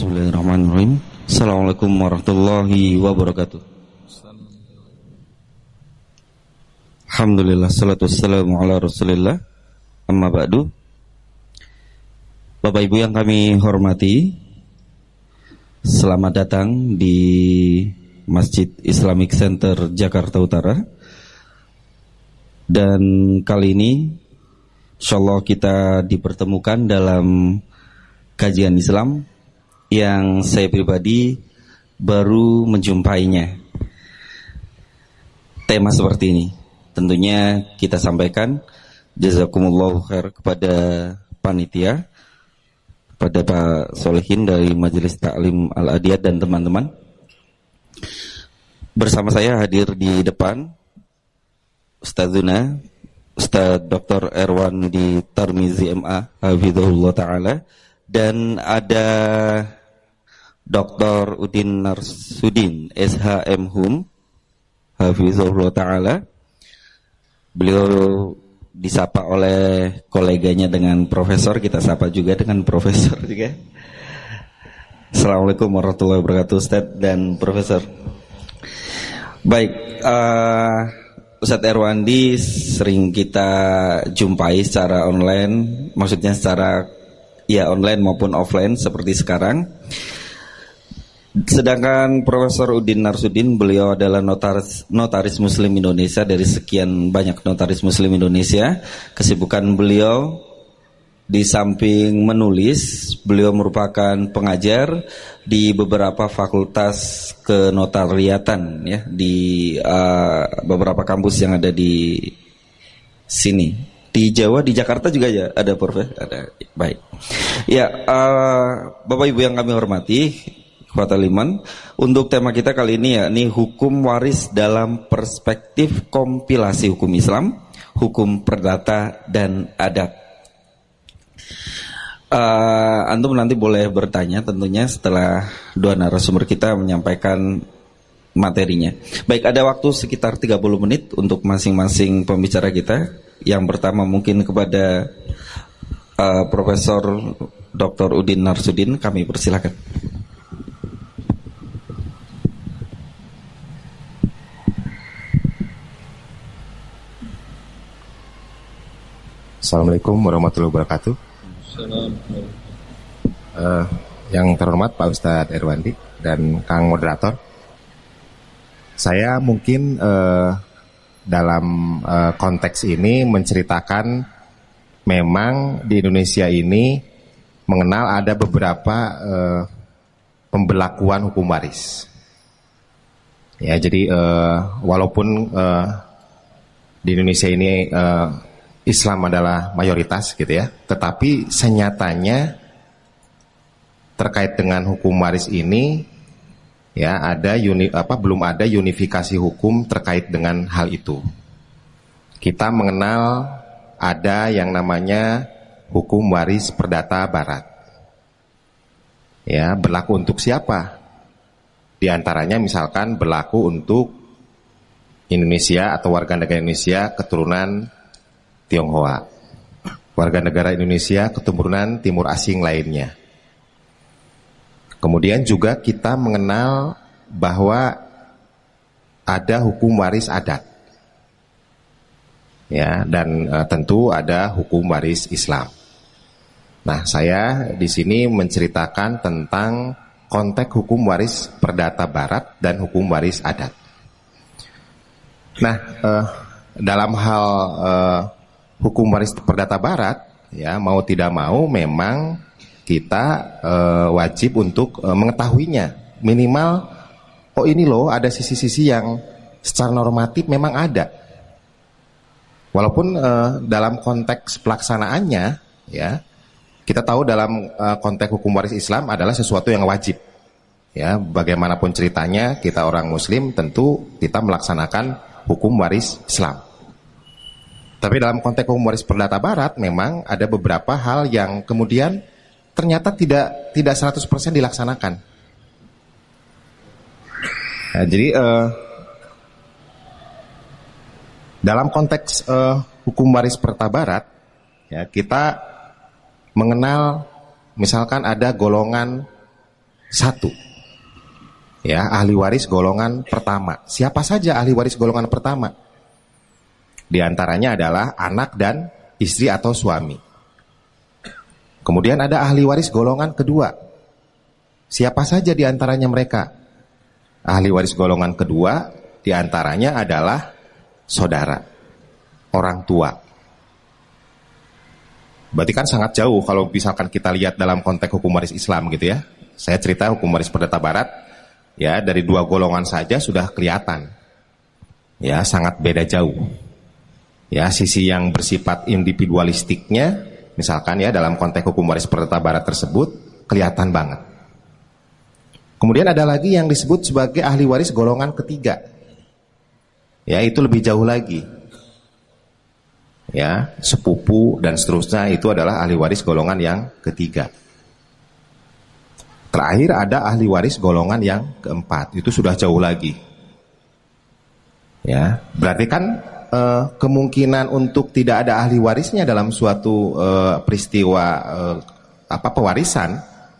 Bismillahirrahmanirrahim. Assalamualaikum warahmatullahi wabarakatuh. Alhamdulillah, salatu wassalamu ala rasulillah. Amma ba'du. Bapak Ibu yang kami hormati, selamat datang di Masjid Islamic Center Jakarta Utara. Dan kali ini insyaallah kita dipertemukan dalam kajian Islam yang saya pribadi baru menjumpainya. Tema seperti ini tentunya kita sampaikan jazakumullahu khair kepada panitia, kepada Pak Solehin dari Majelis Ta'lim Al-Adiyat dan teman-teman. Bersama saya hadir di depan Ustadzuna Ustadz Dr. Erwan di Tarmizi MA Hafizahullah Ta'ala, dan ada Dr. Udin Narsudin SHM Hum Hafizahullah Ta'ala. Beliau disapa oleh koleganya dengan profesor, kita sapa juga dengan profesor juga. Assalamualaikum warahmatullahi wabarakatuh Ustaz dan Profesor. Baik, Ustadz Erwandi sering kita jumpai secara online, maksudnya secara online maupun offline seperti sekarang. Sedangkan Profesor Udin Narsudin, beliau adalah notaris Muslim Indonesia. Dari sekian banyak notaris Muslim Indonesia, kesibukan beliau di samping menulis, beliau merupakan pengajar di beberapa fakultas kenotariatan ya, di beberapa kampus yang ada di sini. Di Jawa, di Jakarta juga ya ada, Prof. Ada. Baik. Ya, Bapak Ibu yang kami hormati, Ikhwatal Iman, untuk tema kita kali ini yakni hukum waris dalam perspektif kompilasi hukum Islam, hukum perdata dan adat. Antum nanti boleh bertanya tentunya setelah dua narasumber kita menyampaikan materinya. Baik, ada waktu sekitar 30 menit untuk masing-masing pembicara kita. Yang pertama mungkin kepada Profesor Dr. Udin Narsudin, kami persilakan. Assalamualaikum warahmatullahi wabarakatuh. Yang terhormat Pak Ustadz Erwandi dan Kang Moderator, saya mungkin dalam konteks ini menceritakan memang di Indonesia ini mengenal ada beberapa pembelakuan hukum waris. Ya, jadi walaupun di Indonesia ini Islam adalah mayoritas gitu ya, tetapi senyatanya terkait dengan hukum waris ini ya belum ada unifikasi hukum terkait dengan hal itu. Kita mengenal ada yang namanya hukum waris perdata barat. Ya, berlaku untuk siapa? Di antaranya misalkan berlaku untuk Indonesia atau warga negara Indonesia keturunan Tionghoa, warga negara Indonesia keturunan Timur Asing lainnya. Kemudian juga kita mengenal bahwa ada hukum waris adat, ya, dan tentu ada hukum waris Islam. Nah, saya di sini menceritakan tentang konteks hukum waris perdata Barat dan hukum waris adat. Nah, dalam hal hukum waris perdata Barat, ya, mau tidak mau memang kita wajib untuk mengetahuinya. Minimal, oh ini loh ada sisi-sisi yang secara normatif memang ada. Walaupun dalam konteks pelaksanaannya, ya, kita tahu dalam konteks hukum waris Islam adalah sesuatu yang wajib. Ya, bagaimanapun ceritanya, kita orang Muslim tentu kita melaksanakan hukum waris Islam. Tapi dalam konteks hukum waris perdata Barat memang ada beberapa hal yang kemudian ternyata tidak 100% dilaksanakan. Nah, jadi dalam konteks hukum waris perdata Barat, ya, kita mengenal misalkan ada golongan Satu, ya, ahli waris golongan pertama. Siapa saja ahli waris golongan pertama? Di antaranya adalah anak dan istri atau suami. Kemudian ada ahli waris golongan kedua. Siapa saja di antaranya mereka? Ahli waris golongan kedua di antaranya adalah saudara, orang tua. Berarti kan sangat jauh kalau misalkan kita lihat dalam konteks hukum waris Islam gitu ya. Saya cerita hukum waris Perdata Barat, ya, dari dua golongan saja sudah kelihatan. Ya, sangat beda jauh. Ya, sisi yang bersifat individualistiknya, misalkan ya dalam konteks hukum waris Perdata Barat tersebut kelihatan banget. Kemudian ada lagi yang disebut sebagai ahli waris golongan ketiga. Ya, itu lebih jauh lagi. Ya, sepupu dan seterusnya itu adalah ahli waris golongan yang ketiga. Terakhir ada ahli waris golongan yang keempat. Itu sudah jauh lagi. Ya, berarti kan kemungkinan untuk tidak ada ahli warisnya dalam suatu peristiwa pewarisan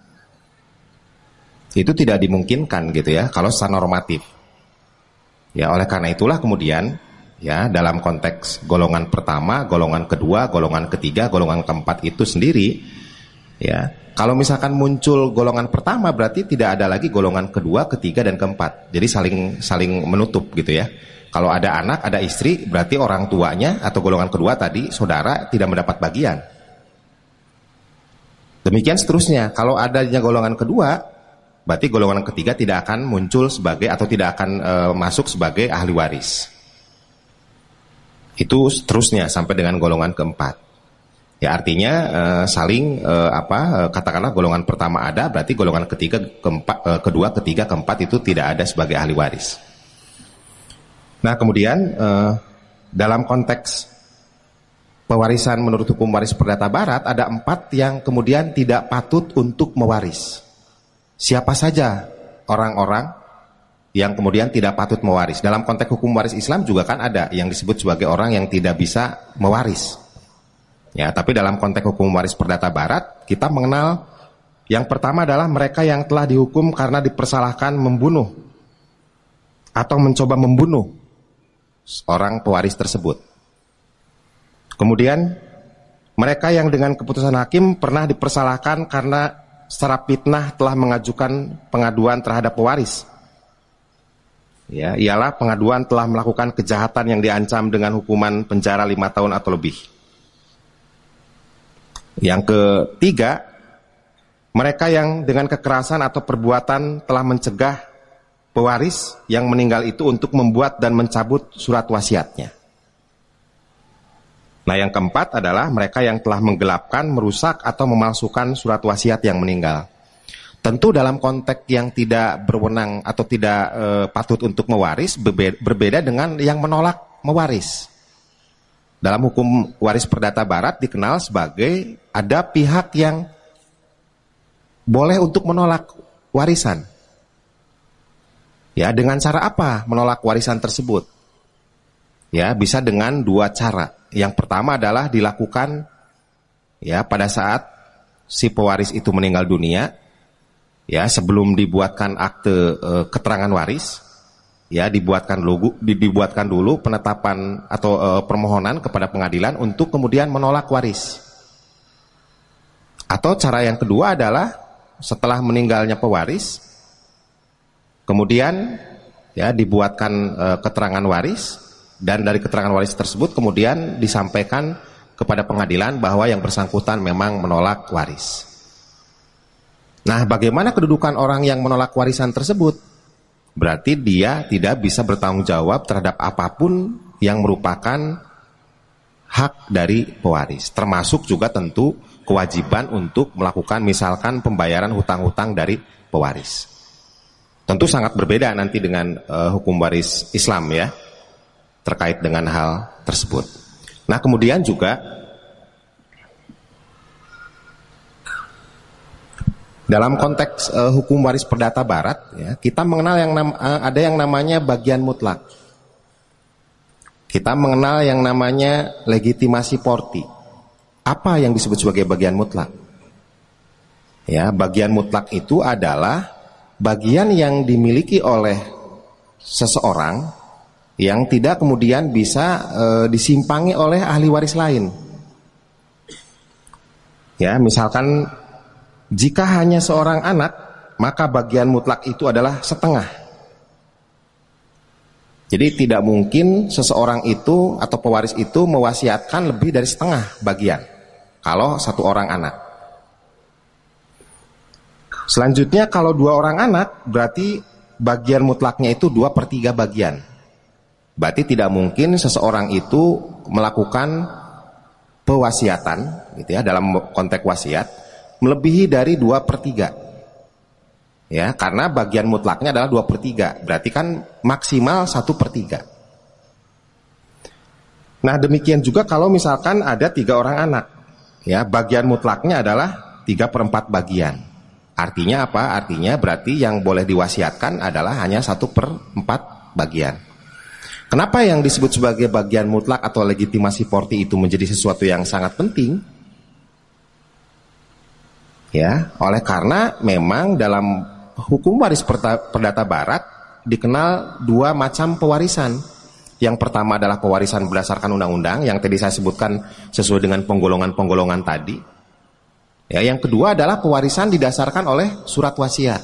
itu tidak dimungkinkan gitu ya kalau secara normatif. Ya, oleh karena itulah kemudian ya dalam konteks golongan pertama, golongan kedua, golongan ketiga, golongan keempat itu sendiri, ya kalau misalkan muncul golongan pertama berarti tidak ada lagi golongan kedua, ketiga dan keempat. Jadi saling menutup gitu ya. Kalau ada anak, ada istri, berarti orang tuanya atau golongan kedua tadi saudara tidak mendapat bagian. Demikian seterusnya. Kalau adanya golongan kedua, berarti golongan ketiga tidak akan muncul sebagai atau tidak akan masuk sebagai ahli waris. Itu seterusnya sampai dengan golongan keempat. Ya, artinya katakanlah golongan pertama ada, berarti golongan ketiga, keempat, kedua, ketiga, keempat itu tidak ada sebagai ahli waris. Nah, kemudian dalam konteks pewarisan menurut hukum waris Perdata Barat ada 4 yang kemudian tidak patut untuk mewaris. Siapa saja orang-orang yang kemudian tidak patut mewaris? Dalam konteks hukum waris Islam juga kan ada yang disebut sebagai orang yang tidak bisa mewaris. Ya, tapi dalam konteks hukum waris Perdata Barat kita mengenal yang pertama adalah mereka yang telah dihukum karena dipersalahkan membunuh atau mencoba membunuh orang pewaris tersebut. Kemudian mereka yang dengan keputusan hakim pernah dipersalahkan karena secara fitnah telah mengajukan pengaduan terhadap pewaris. Ya, ialah pengaduan telah melakukan kejahatan yang diancam dengan hukuman penjara 5 tahun atau lebih. Yang ketiga, mereka yang dengan kekerasan atau perbuatan telah mencegah pewaris yang meninggal itu untuk membuat dan mencabut surat wasiatnya. Nah, yang keempat adalah mereka yang telah menggelapkan, merusak atau memalsukan surat wasiat yang meninggal. Tentu dalam konteks yang tidak berwenang atau tidak patut untuk mewaris berbeda dengan yang menolak mewaris. Dalam hukum waris Perdata Barat dikenal sebagai ada pihak yang boleh untuk menolak warisan. Ya, dengan cara apa menolak warisan tersebut? Ya, bisa dengan 2 cara. Yang pertama adalah dilakukan ya pada saat si pewaris itu meninggal dunia, ya sebelum dibuatkan akte keterangan waris, ya dibuatkan dulu penetapan atau permohonan kepada pengadilan untuk kemudian menolak waris. Atau cara yang kedua adalah setelah meninggalnya pewaris, kemudian ya dibuatkan keterangan waris, dan dari keterangan waris tersebut kemudian disampaikan kepada pengadilan bahwa yang bersangkutan memang menolak waris. Nah, bagaimana kedudukan orang yang menolak warisan tersebut? Berarti dia tidak bisa bertanggung jawab terhadap apapun yang merupakan hak dari pewaris, termasuk juga tentu kewajiban untuk melakukan misalkan pembayaran hutang-hutang dari pewaris. Tentu sangat berbeda nanti dengan hukum waris Islam ya, terkait dengan hal tersebut. Nah, kemudian juga dalam konteks hukum waris Perdata Barat ya, kita mengenal ada yang namanya bagian mutlak. Kita mengenal yang namanya legitimasi porti. Apa yang disebut sebagai bagian mutlak? Ya, bagian mutlak itu adalah bagian yang dimiliki oleh seseorang yang tidak kemudian bisa disimpangi oleh ahli waris lain. Ya, misalkan jika hanya seorang anak, maka bagian mutlak itu adalah setengah. Jadi tidak mungkin seseorang itu atau pewaris itu mewasiatkan lebih dari setengah bagian kalau satu orang anak. Selanjutnya kalau dua orang anak, berarti bagian mutlaknya itu 2/3 bagian. Berarti tidak mungkin seseorang itu melakukan pewasiatan gitu ya, dalam konteks wasiat melebihi dari 2/3. Ya, karena bagian mutlaknya adalah 2/3, berarti kan maksimal 1/3. Nah, demikian juga kalau misalkan ada 3 orang anak, ya, bagian mutlaknya adalah 3/4 bagian. Artinya apa? Artinya berarti yang boleh diwasiatkan adalah hanya 1/4 bagian. Kenapa yang disebut sebagai bagian mutlak atau legitimasi porti itu menjadi sesuatu yang sangat penting? Ya, oleh karena memang dalam hukum waris perdata barat dikenal 2 macam pewarisan. Yang pertama adalah pewarisan berdasarkan undang-undang yang tadi saya sebutkan sesuai dengan penggolongan-penggolongan tadi. Ya, yang kedua adalah pewarisan didasarkan oleh surat wasiat.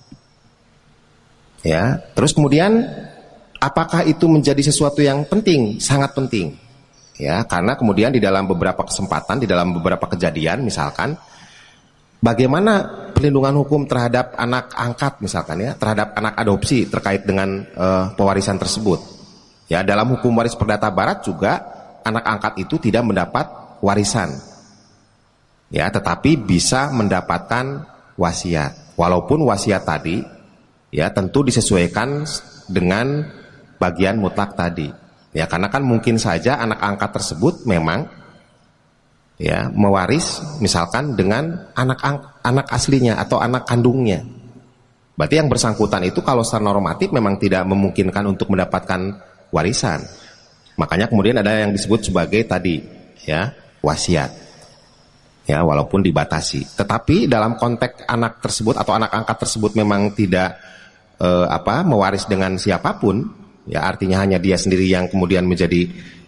Ya, terus kemudian apakah itu menjadi sesuatu yang penting? Sangat penting. Ya, karena kemudian di dalam beberapa kesempatan, di dalam beberapa kejadian misalkan bagaimana perlindungan hukum terhadap anak angkat misalkan ya, terhadap anak adopsi terkait dengan pewarisan tersebut. Ya, dalam hukum waris perdata barat juga anak angkat itu tidak mendapat warisan. Ya, tetapi bisa mendapatkan wasiat. Walaupun wasiat tadi ya tentu disesuaikan dengan bagian mutlak tadi. Ya, karena kan mungkin saja anak angkat tersebut memang ya mewaris misalkan dengan anak aslinya atau anak kandungnya. Berarti yang bersangkutan itu kalau secara normatif memang tidak memungkinkan untuk mendapatkan warisan. Makanya kemudian ada yang disebut sebagai tadi ya wasiat. Ya, walaupun dibatasi. Tetapi dalam konteks anak tersebut atau anak angkat tersebut memang tidak mewaris dengan siapapun, ya artinya hanya dia sendiri yang kemudian menjadi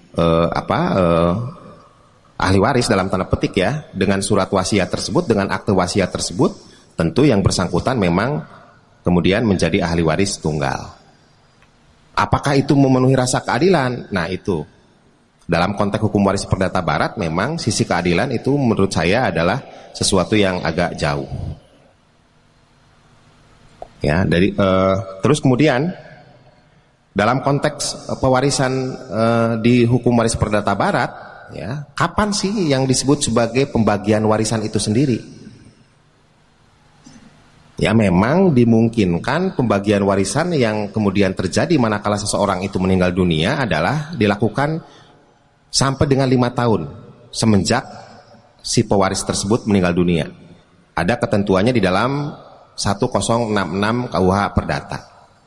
ahli waris dalam tanda petik ya, dengan surat wasiat tersebut, dengan akte wasiat tersebut, tentu yang bersangkutan memang kemudian menjadi ahli waris tunggal. Apakah itu memenuhi rasa keadilan? Nah, itu dalam konteks hukum waris perdata barat memang sisi keadilan itu menurut saya adalah sesuatu yang agak jauh. Ya, terus kemudian dalam konteks pewarisan di hukum waris perdata barat, ya, kapan sih yang disebut sebagai pembagian warisan itu sendiri? Ya, memang dimungkinkan pembagian warisan yang kemudian terjadi manakala seseorang itu meninggal dunia adalah dilakukan sampai dengan 5 tahun semenjak si pewaris tersebut meninggal dunia. Ada ketentuannya di dalam 1066 KUH Perdata.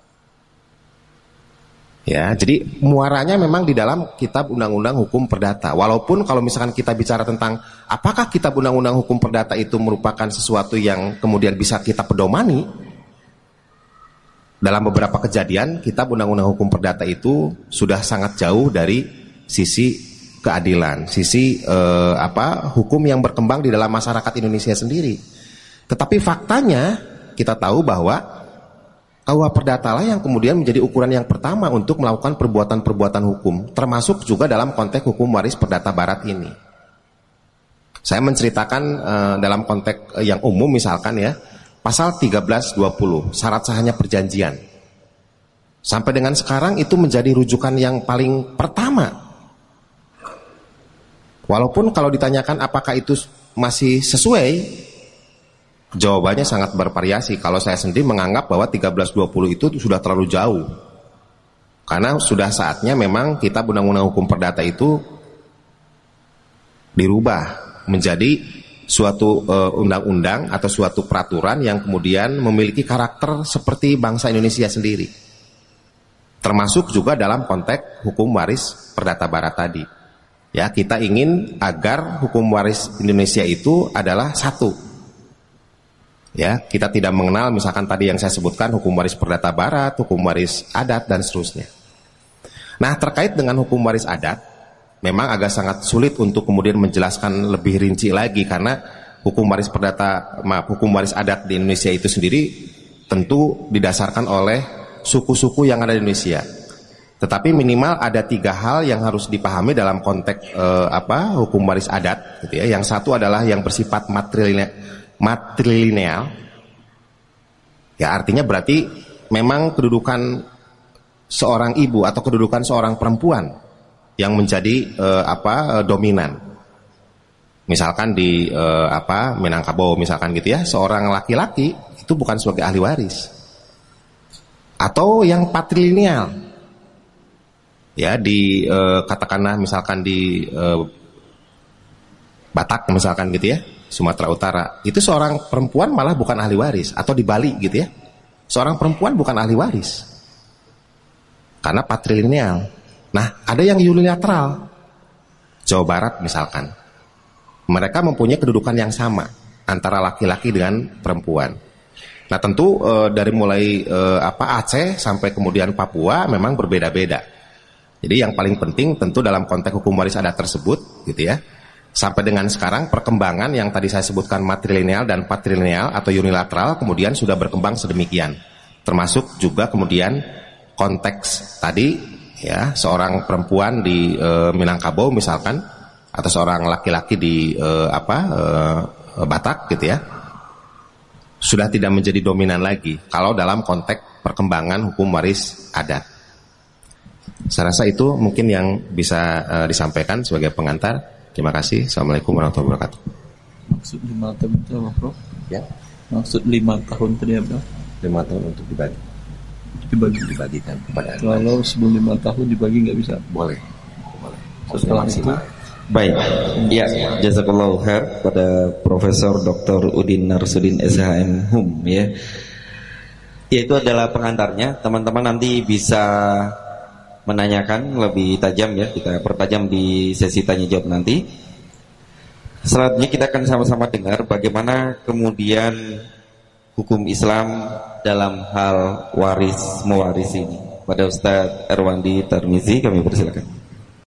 Ya, jadi muaranya memang di dalam Kitab Undang-Undang Hukum Perdata. Walaupun kalau misalkan kita bicara tentang apakah Kitab Undang-Undang Hukum Perdata itu merupakan sesuatu yang kemudian bisa kita pedomani, dalam beberapa kejadian Kitab Undang-Undang Hukum Perdata itu sudah sangat jauh dari sisi keadilan, sisi hukum yang berkembang di dalam masyarakat Indonesia sendiri. Tetapi faktanya kita tahu bahwa KUH Perdata lah yang kemudian menjadi ukuran yang pertama untuk melakukan perbuatan-perbuatan hukum, termasuk juga dalam konteks hukum waris perdata barat ini. Saya menceritakan dalam konteks yang umum misalkan ya, pasal 1320, syarat sahnya perjanjian. Sampai dengan sekarang itu menjadi rujukan yang paling pertama. Walaupun kalau ditanyakan apakah itu masih sesuai, jawabannya sangat bervariasi. Kalau saya sendiri menganggap bahwa 1320 itu sudah terlalu jauh. Karena sudah saatnya memang Kitab Undang-Undang Hukum Perdata itu dirubah menjadi suatu undang-undang atau suatu peraturan yang kemudian memiliki karakter seperti bangsa Indonesia sendiri. Termasuk juga dalam konteks hukum waris perdata barat tadi. Ya, kita ingin agar hukum waris Indonesia itu adalah satu. Ya, kita tidak mengenal misalkan tadi yang saya sebutkan hukum waris perdata barat, hukum waris adat dan seterusnya. Nah, terkait dengan hukum waris adat, memang agak sangat sulit untuk kemudian menjelaskan lebih rinci lagi karena hukum waris adat di Indonesia itu sendiri tentu didasarkan oleh suku-suku yang ada di Indonesia. Tetapi minimal ada 3 hal yang harus dipahami dalam konteks hukum waris adat, gitu ya. Yang satu adalah yang bersifat matrilineal. Ya, artinya berarti memang kedudukan seorang ibu atau kedudukan seorang perempuan yang menjadi dominan. Misalkan di Minangkabau misalkan gitu ya, seorang laki-laki itu bukan sebagai ahli waris. Atau yang patrilineal. Ya, katakanlah misalkan di Batak misalkan gitu ya, Sumatera Utara, itu seorang perempuan malah bukan ahli waris. Atau di Bali gitu ya, seorang perempuan bukan ahli waris karena patrilineal. Nah, ada yang unilateral, Jawa Barat misalkan, mereka mempunyai kedudukan yang sama antara laki-laki dengan perempuan. Nah, tentu dari mulai Aceh sampai kemudian Papua memang berbeda-beda. Jadi yang paling penting tentu dalam konteks hukum waris adat tersebut gitu ya, sampai dengan sekarang perkembangan yang tadi saya sebutkan matrilineal dan patrilineal atau unilateral kemudian sudah berkembang sedemikian, termasuk juga kemudian konteks tadi ya, seorang perempuan di Minangkabau misalkan atau seorang laki-laki di Batak gitu ya, sudah tidak menjadi dominan lagi kalau dalam konteks perkembangan hukum waris adat. Saya rasa itu mungkin yang bisa disampaikan sebagai pengantar. Terima kasih. Assalamualaikum warahmatullahi wabarakatuh. Maksud 5 tahun itu apa, Prof? Ya. Maksud 5 tahun tadi apa? 5 tahun untuk dibagikan kepada kalau sebelum 5 tahun dibagi nggak bisa? Boleh. Setelah itu baik. Ya, jazakallahu khair pada Profesor Dr. Udin Narsudin SHM HUM ya. Itu adalah pengantarnya. Teman-teman nanti bisa menanyakan lebih tajam ya, kita pertajam di sesi tanya jawab nanti. Selanjutnya kita akan sama-sama dengar bagaimana kemudian hukum Islam dalam hal waris mewaris ini. Pada Ustadz Erwandi Tarmizi kami persilakan.